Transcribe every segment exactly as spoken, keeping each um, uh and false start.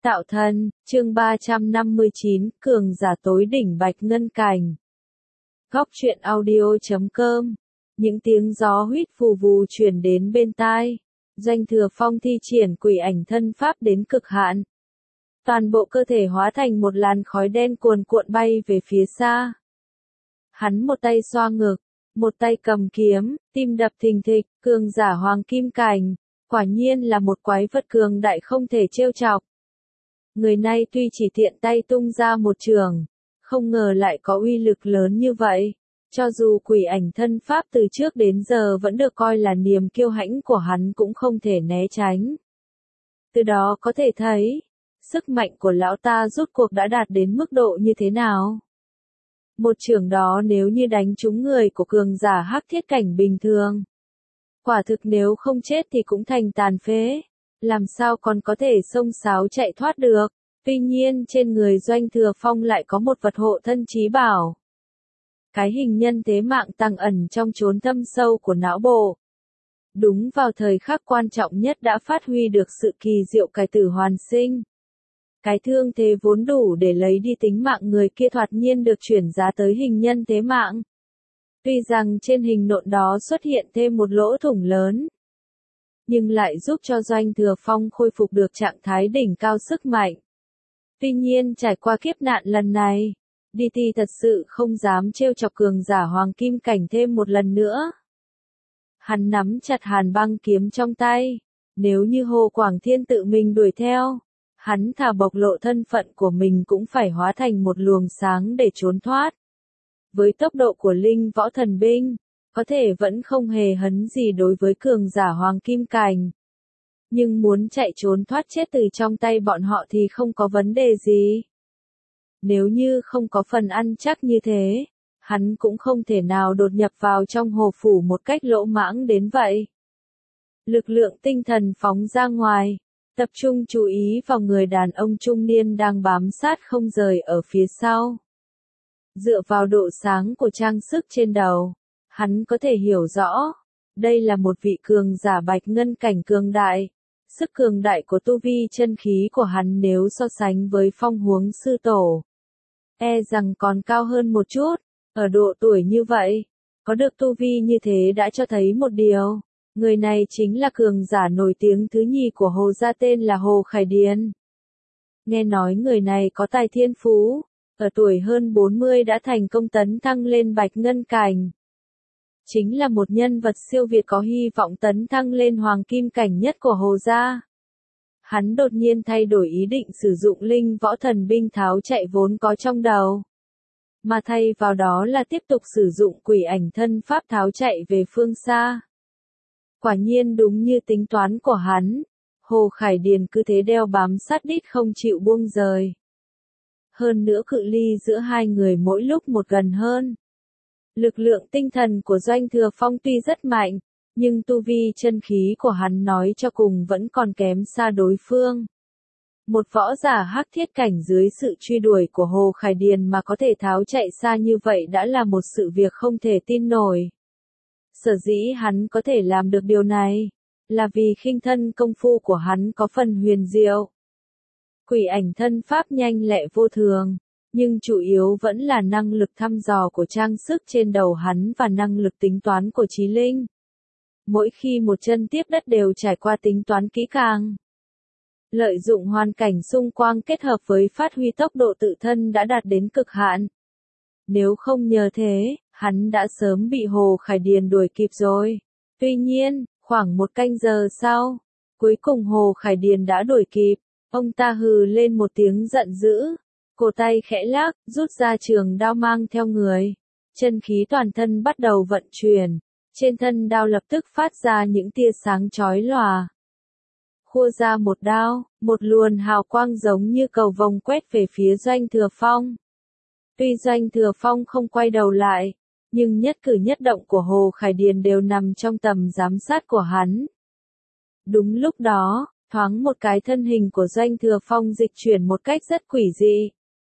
Tạo thân, chương ba trăm năm mươi chín, cường giả tối đỉnh Bạch Ngân Cảnh. Góc truyện audio chấm com. Những tiếng gió huýt phù vù truyền đến bên tai. Doanh Thừa Phong thi triển quỷ ảnh thân pháp đến cực hạn. Toàn bộ cơ thể hóa thành một làn khói đen cuồn cuộn bay về phía xa. Hắn một tay xoa ngực, một tay cầm kiếm, tim đập thình thịch, cường giả Hoàng Kim Cảnh. Quả nhiên là một quái vật cường đại không thể trêu chọc. Người này tuy chỉ tiện tay tung ra một trường, không ngờ lại có uy lực lớn như vậy. Cho dù quỷ ảnh thân pháp từ trước đến giờ vẫn được coi là niềm kiêu hãnh của hắn cũng không thể né tránh. Từ đó có thể thấy, sức mạnh của lão ta rốt cuộc đã đạt đến mức độ như thế nào. Một trường đó nếu như đánh trúng người của cường giả hắc thiết cảnh bình thường, quả thực nếu không chết thì cũng thành tàn phế. Làm sao còn có thể xông xáo chạy thoát được. Tuy nhiên trên người Doanh Thừa Phong lại có một vật hộ thân chí bảo. Cái hình nhân thế mạng tàng ẩn trong chốn thâm sâu của não bộ. Đúng vào thời khắc quan trọng nhất đã phát huy được sự kỳ diệu cải tử hoàn sinh. Cái thương thế vốn đủ để lấy đi tính mạng người kia thoạt nhiên được chuyển giá tới hình nhân thế mạng. Tuy rằng trên hình nộn đó xuất hiện thêm một lỗ thủng lớn, nhưng lại giúp cho Doanh Thừa Phong khôi phục được trạng thái đỉnh cao sức mạnh. Tuy nhiên trải qua kiếp nạn lần này, đê tê thật sự không dám trêu chọc cường giả Hoàng Kim Cảnh thêm một lần nữa. Hắn nắm chặt hàn băng kiếm trong tay, nếu như Hồ Quảng Thiên tự mình đuổi theo, hắn thà bộc lộ thân phận của mình cũng phải hóa thành một luồng sáng để trốn thoát. Với tốc độ của linh võ thần binh, có thể vẫn không hề hấn gì đối với cường giả Hoàng Kim Cảnh. Nhưng muốn chạy trốn thoát chết từ trong tay bọn họ thì không có vấn đề gì. Nếu như không có phần ăn chắc như thế, hắn cũng không thể nào đột nhập vào trong hồ phủ một cách lỗ mãng đến vậy. Lực lượng tinh thần phóng ra ngoài, tập trung chú ý vào người đàn ông trung niên đang bám sát không rời ở phía sau. Dựa vào độ sáng của trang sức trên đầu, hắn có thể hiểu rõ, đây là một vị cường giả Bạch Ngân Cảnh cường đại. Sức cường đại của tu vi chân khí của hắn nếu so sánh với Phong Huống sư tổ, e rằng còn cao hơn một chút. Ở độ tuổi như vậy, có được tu vi như thế đã cho thấy một điều, người này chính là cường giả nổi tiếng thứ nhì của Hồ gia tên là Hồ Khải Điền. Nghe nói người này có tài thiên phú, ở tuổi hơn bốn mươi đã thành công tấn thăng lên Bạch Ngân Cảnh. Chính là một nhân vật siêu việt có hy vọng tấn thăng lên Hoàng Kim Cảnh nhất của Hồ gia. Hắn đột nhiên thay đổi ý định sử dụng linh võ thần binh tháo chạy vốn có trong đầu, mà thay vào đó là tiếp tục sử dụng quỷ ảnh thân pháp tháo chạy về phương xa. Quả nhiên đúng như tính toán của hắn, Hồ Khải Điền cứ thế đeo bám sát đít không chịu buông rời. Hơn nữa cự ly giữa hai người mỗi lúc một gần hơn. Lực lượng tinh thần của Doanh Thừa Phong tuy rất mạnh, nhưng tu vi chân khí của hắn nói cho cùng vẫn còn kém xa đối phương. Một võ giả hắc thiết cảnh dưới sự truy đuổi của Hồ Khải Điền mà có thể tháo chạy xa như vậy đã là một sự việc không thể tin nổi. Sở dĩ hắn có thể làm được điều này, là vì khinh thân công phu của hắn có phần huyền diệu. Quỷ ảnh thân pháp nhanh lẹ vô thường, nhưng chủ yếu vẫn là năng lực thăm dò của trang sức trên đầu hắn và năng lực tính toán của trí linh. Mỗi khi một chân tiếp đất đều trải qua tính toán kỹ càng. Lợi dụng hoàn cảnh xung quanh kết hợp với phát huy tốc độ tự thân đã đạt đến cực hạn. Nếu không nhờ thế, hắn đã sớm bị Hồ Khải Điền đuổi kịp rồi. Tuy nhiên, khoảng một canh giờ sau, cuối cùng Hồ Khải Điền đã đuổi kịp. Ông ta hừ lên một tiếng giận dữ, cổ tay khẽ lắc, rút ra trường đao mang theo người. Chân khí toàn thân bắt đầu vận chuyển, trên thân đao lập tức phát ra những tia sáng chói lòa. Khua ra một đao, một luồn hào quang giống như cầu vồng quét về phía Doanh Thừa Phong. Tuy Doanh Thừa Phong không quay đầu lại, nhưng nhất cử nhất động của Hồ Khải Điền đều nằm trong tầm giám sát của hắn. Đúng lúc đó, thoáng một cái thân hình của Doanh Thừa Phong dịch chuyển một cách rất quỷ dị.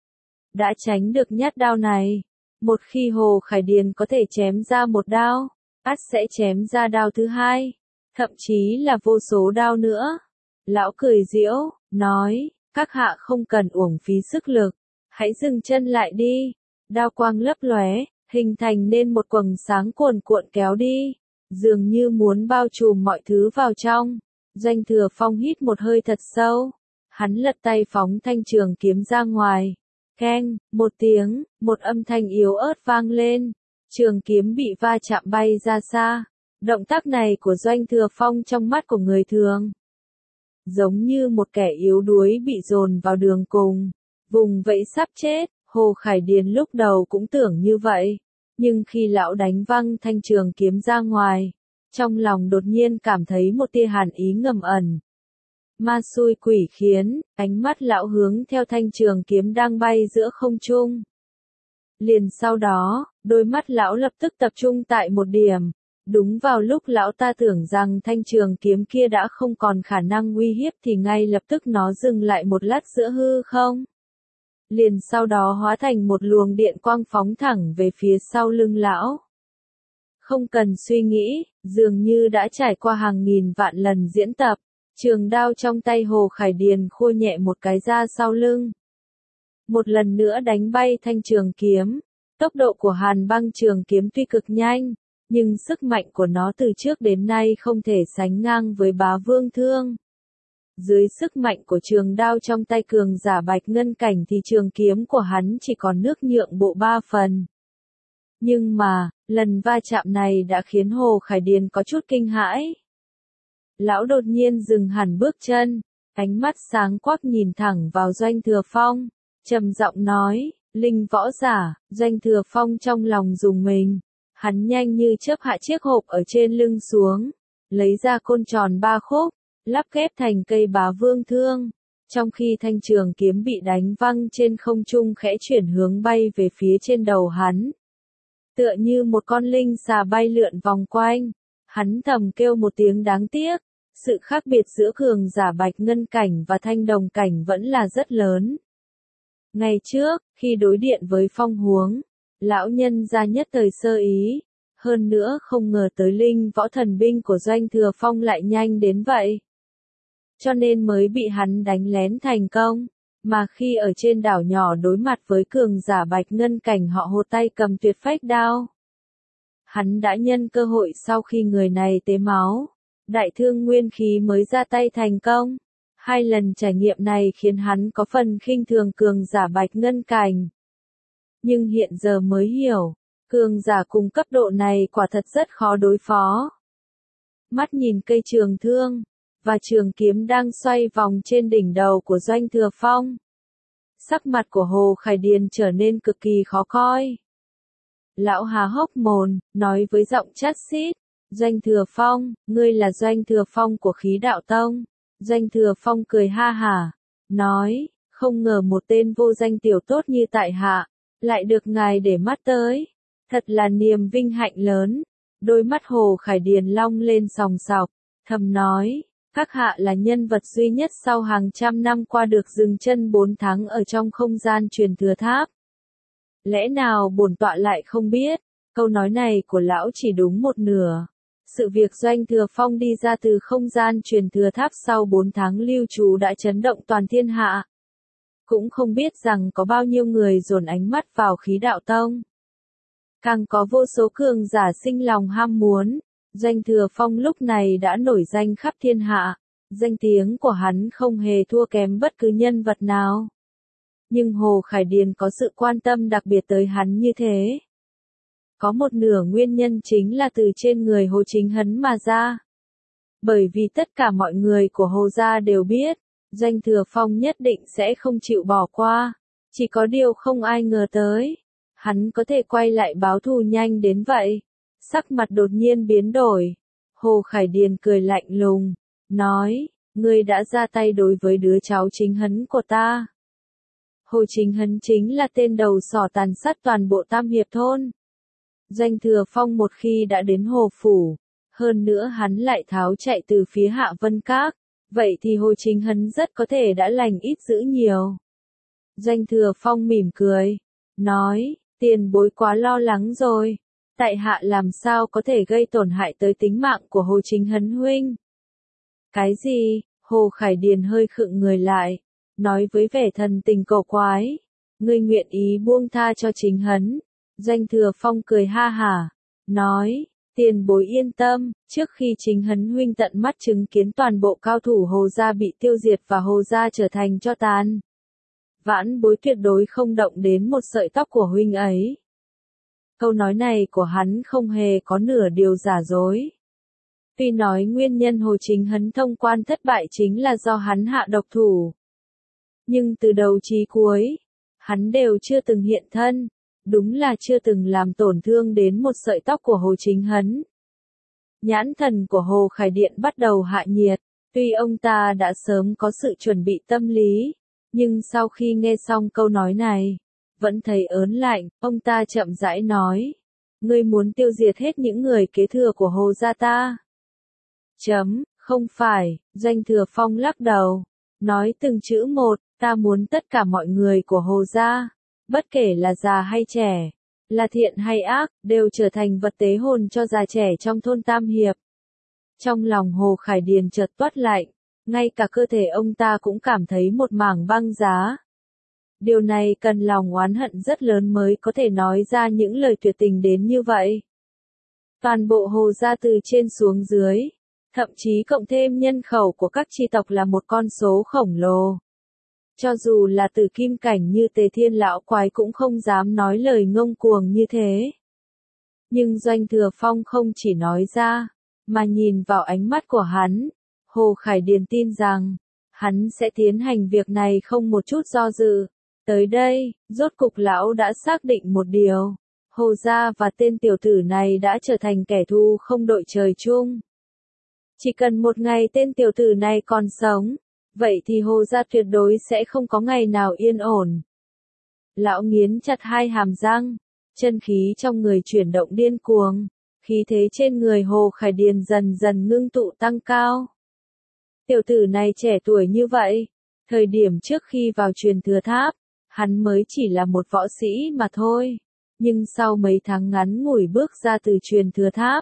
Đã tránh được nhát đao này, một khi Hồ Khải Điền có thể chém ra một đao, ắt sẽ chém ra đao thứ hai, thậm chí là vô số đao nữa. Lão cười giễu, nói, Các hạ không cần uổng phí sức lực, hãy dừng chân lại đi. Đao quang lấp lóe, hình thành nên một quầng sáng cuồn cuộn kéo đi, dường như muốn bao trùm mọi thứ vào trong. Doanh Thừa Phong hít một hơi thật sâu, hắn lật tay phóng thanh trường kiếm ra ngoài. Keng, một tiếng, một âm thanh yếu ớt vang lên, trường kiếm bị va chạm bay ra xa. Động tác này của Doanh Thừa Phong trong mắt của người thường, giống như một kẻ yếu đuối bị dồn vào đường cùng, vùng vẫy sắp chết. Hồ Khải Điền lúc đầu cũng tưởng như vậy, nhưng khi lão đánh văng thanh trường kiếm ra ngoài, trong lòng đột nhiên cảm thấy một tia hàn ý ngầm ẩn. Ma xui quỷ khiến, ánh mắt lão hướng theo thanh trường kiếm đang bay giữa không trung. Liền sau đó, đôi mắt lão lập tức tập trung tại một điểm. Đúng vào lúc lão ta tưởng rằng thanh trường kiếm kia đã không còn khả năng uy hiếp thì ngay lập tức nó dừng lại một lát giữa hư không. Liền sau đó hóa thành một luồng điện quang phóng thẳng về phía sau lưng lão. Không cần suy nghĩ, dường như đã trải qua hàng nghìn vạn lần diễn tập, trường đao trong tay Hồ Khải Điền khua nhẹ một cái ra sau lưng. Một lần nữa đánh bay thanh trường kiếm, tốc độ của Hàn Băng trường kiếm tuy cực nhanh, nhưng sức mạnh của nó từ trước đến nay không thể sánh ngang với Bá Vương Thương. Dưới sức mạnh của trường đao trong tay cường giả Bạch Ngân Cảnh thì trường kiếm của hắn chỉ còn nước nhượng bộ ba phần. Nhưng mà, lần va chạm này đã khiến Hồ Khải Điền có chút kinh hãi. Lão đột nhiên dừng hẳn bước chân, ánh mắt sáng quắc nhìn thẳng vào Doanh Thừa Phong, trầm giọng nói, Linh võ giả. Doanh Thừa Phong trong lòng rùng mình, hắn nhanh như chớp hạ chiếc hộp ở trên lưng xuống, lấy ra côn tròn ba khúc, lắp ghép thành cây Bá Vương Thương, trong khi thanh trường kiếm bị đánh văng trên không trung khẽ chuyển hướng bay về phía trên đầu hắn. Tựa như một con linh xà bay lượn vòng quanh, hắn thầm kêu một tiếng đáng tiếc, sự khác biệt giữa cường giả Bạch Ngân Cảnh và Thanh Đồng Cảnh vẫn là rất lớn. Ngày trước, khi đối điện với Phong Huống, lão nhân ra nhất thời sơ ý, hơn nữa không ngờ tới linh võ thần binh của Doanh Thừa Phong lại nhanh đến vậy. Cho nên mới bị hắn đánh lén thành công, mà khi ở trên đảo nhỏ đối mặt với cường giả Bạch Ngân Cảnh họ Hồ tay cầm tuyệt phách đao. Hắn đã nhân cơ hội sau khi người này tế máu, đại thương nguyên khí mới ra tay thành công. Hai lần trải nghiệm này khiến hắn có phần khinh thường cường giả Bạch Ngân Cảnh. Nhưng hiện giờ mới hiểu, cường giả cùng cấp độ này quả thật rất khó đối phó. Mắt nhìn cây trường thương và trường kiếm đang xoay vòng trên đỉnh đầu của Doanh Thừa Phong. Sắc mặt của Hồ Khải Điền trở nên cực kỳ khó coi. Lão há hốc mồm, nói với giọng chát xít, Doanh Thừa Phong, ngươi là Doanh Thừa Phong của Khí Đạo Tông. Doanh Thừa Phong cười ha hả, nói, không ngờ một tên vô danh tiểu tốt như tại hạ, lại được ngài để mắt tới. Thật là niềm vinh hạnh lớn. Đôi mắt Hồ Khải Điền long lên sòng sọc, thầm nói, các hạ là nhân vật duy nhất sau hàng trăm năm qua được dừng chân bốn tháng ở trong không gian truyền thừa tháp. Lẽ nào bổn tọa lại không biết, câu nói này của lão chỉ đúng một nửa. Sự việc Doanh Thừa Phong đi ra từ không gian truyền thừa tháp sau bốn tháng lưu trú đã chấn động toàn thiên hạ. Cũng không biết rằng có bao nhiêu người dồn ánh mắt vào Khí Đạo Tông. Càng có vô số cường giả sinh lòng ham muốn. Doanh Thừa Phong lúc này đã nổi danh khắp thiên hạ. Danh tiếng của hắn không hề thua kém bất cứ nhân vật nào. Nhưng Hồ Khải Điền có sự quan tâm đặc biệt tới hắn như thế. Có một nửa nguyên nhân chính là từ trên người Hồ Chính Hấn mà ra. Bởi vì tất cả mọi người của Hồ gia đều biết, Doanh Thừa Phong nhất định sẽ không chịu bỏ qua. Chỉ có điều không ai ngờ tới, hắn có thể quay lại báo thù nhanh đến vậy. Sắc mặt đột nhiên biến đổi. Hồ Khải Điền cười lạnh lùng, nói, ngươi đã ra tay đối với đứa cháu Chính Hấn của ta. Hồ Chính Hấn chính là tên đầu sỏ tàn sát toàn bộ Tam Hiệp thôn. Doanh Thừa Phong một khi đã đến Hồ Phủ, hơn nữa hắn lại tháo chạy từ phía Hạ Vân Các, vậy thì Hồ Chính Hấn rất có thể đã lành ít dữ nhiều. Doanh Thừa Phong mỉm cười, nói, tiền bối quá lo lắng rồi, tại hạ làm sao có thể gây tổn hại tới tính mạng của Hồ Chính Hấn huynh. Cái gì? Hồ Khải Điền hơi khựng người lại, nói với vẻ thần tình cổ quái. Ngươi nguyện ý buông tha cho chính hắn. Doanh Thừa Phong cười ha hả, nói, tiền bối yên tâm, trước khi chính hắn huynh tận mắt chứng kiến toàn bộ cao thủ Hồ gia bị tiêu diệt và Hồ gia trở thành tro tàn. Vãn bối tuyệt đối không động đến một sợi tóc của huynh ấy. Câu nói này của hắn không hề có nửa điều giả dối. Tuy nói nguyên nhân Hồ Chính Hấn thông quan thất bại chính là do hắn hạ độc thủ. Nhưng từ đầu chí cuối, hắn đều chưa từng hiện thân, đúng là chưa từng làm tổn thương đến một sợi tóc của Hồ Chính Hấn. Nhãn thần của Hồ Khải Điện bắt đầu hạ nhiệt, tuy ông ta đã sớm có sự chuẩn bị tâm lý, nhưng sau khi nghe xong câu nói này, vẫn thấy ớn lạnh, ông ta chậm rãi nói, ngươi muốn tiêu diệt hết những người kế thừa của Hồ gia ta. Chấm, không phải, Doanh Thừa Phong lắc đầu, nói từng chữ một, ta muốn tất cả mọi người của Hồ gia, bất kể là già hay trẻ, là thiện hay ác, đều trở thành vật tế hồn cho già trẻ trong thôn Tam Hiệp. Trong lòng Hồ Khải Điền chợt toát lạnh, ngay cả cơ thể ông ta cũng cảm thấy một mảng băng giá. Điều này cần lòng oán hận rất lớn mới có thể nói ra những lời tuyệt tình đến như vậy. Toàn bộ Hồ gia từ trên xuống dưới, thậm chí cộng thêm nhân khẩu của các chi tộc là một con số khổng lồ. Cho dù là tử kim cảnh như Tề Thiên lão quái cũng không dám nói lời ngông cuồng như thế. Nhưng Doanh Thừa Phong không chỉ nói ra, mà nhìn vào ánh mắt của hắn, Hồ Khải Điền tin rằng, hắn sẽ tiến hành việc này không một chút do dự. Tới đây, rốt cục lão đã xác định một điều, Hồ gia và tên tiểu tử này đã trở thành kẻ thù không đội trời chung. Chỉ cần một ngày tên tiểu tử này còn sống, vậy thì Hồ gia tuyệt đối sẽ không có ngày nào yên ổn. Lão nghiến chặt hai hàm răng, chân khí trong người chuyển động điên cuồng, khí thế trên người Hồ Khải Điền dần dần ngưng tụ tăng cao. Tiểu tử này trẻ tuổi như vậy, thời điểm trước khi vào truyền thừa tháp, hắn mới chỉ là một võ sĩ mà thôi, nhưng sau mấy tháng ngắn ngủi bước ra từ truyền thừa tháp,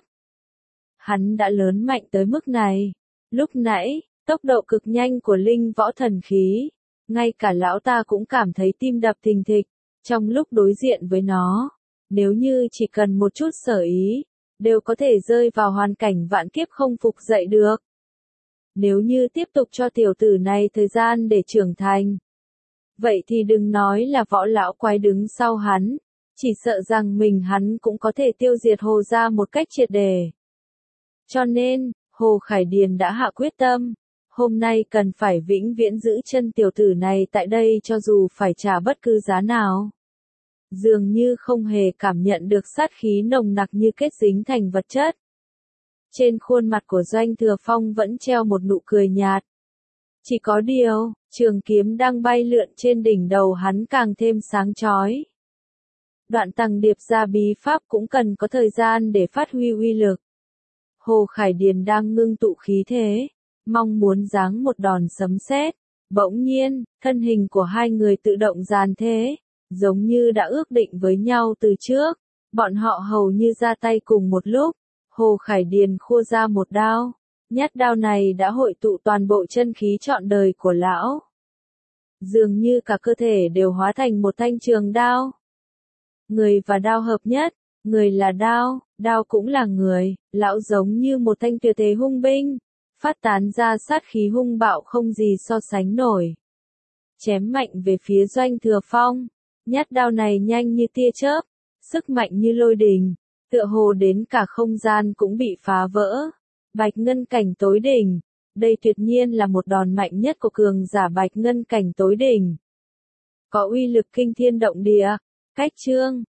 hắn đã lớn mạnh tới mức này. Lúc nãy, tốc độ cực nhanh của linh võ thần khí, ngay cả lão ta cũng cảm thấy tim đập thình thịch, trong lúc đối diện với nó, nếu như chỉ cần một chút sở ý, đều có thể rơi vào hoàn cảnh vạn kiếp không phục dậy được. Nếu như tiếp tục cho tiểu tử này thời gian để trưởng thành, vậy thì đừng nói là võ lão quái đứng sau hắn, chỉ sợ rằng mình hắn cũng có thể tiêu diệt Hồ gia một cách triệt để. Cho nên, Hồ Khải Điền đã hạ quyết tâm, hôm nay cần phải vĩnh viễn giữ chân tiểu tử này tại đây cho dù phải trả bất cứ giá nào. Dường như không hề cảm nhận được sát khí nồng nặc như kết dính thành vật chất. Trên khuôn mặt của Doanh Thừa Phong vẫn treo một nụ cười nhạt. Chỉ có điều, trường kiếm đang bay lượn trên đỉnh đầu hắn càng thêm sáng chói. Đoạn Tằng Điệp gia bí pháp cũng cần có thời gian để phát huy uy lực. Hồ Khải Điền đang ngưng tụ khí thế, mong muốn giáng một đòn sấm sét. Bỗng nhiên, thân hình của hai người tự động dàn thế, giống như đã ước định với nhau từ trước. Bọn họ hầu như ra tay cùng một lúc. Hồ Khải Điền khua ra một đao. Nhát đao này đã hội tụ toàn bộ chân khí trọn đời của lão. Dường như cả cơ thể đều hóa thành một thanh trường đao. Người và đao hợp nhất, người là đao, đao cũng là người, lão giống như một thanh tuyệt thế hung binh, phát tán ra sát khí hung bạo không gì so sánh nổi. Chém mạnh về phía Doanh Thừa Phong, nhát đao này nhanh như tia chớp, sức mạnh như lôi đình, tựa hồ đến cả không gian cũng bị phá vỡ. Bạch ngân cảnh tối đỉnh, đây tuyệt nhiên là một đòn mạnh nhất của cường giả bạch ngân cảnh tối đỉnh. Có uy lực kinh thiên động địa, cách chương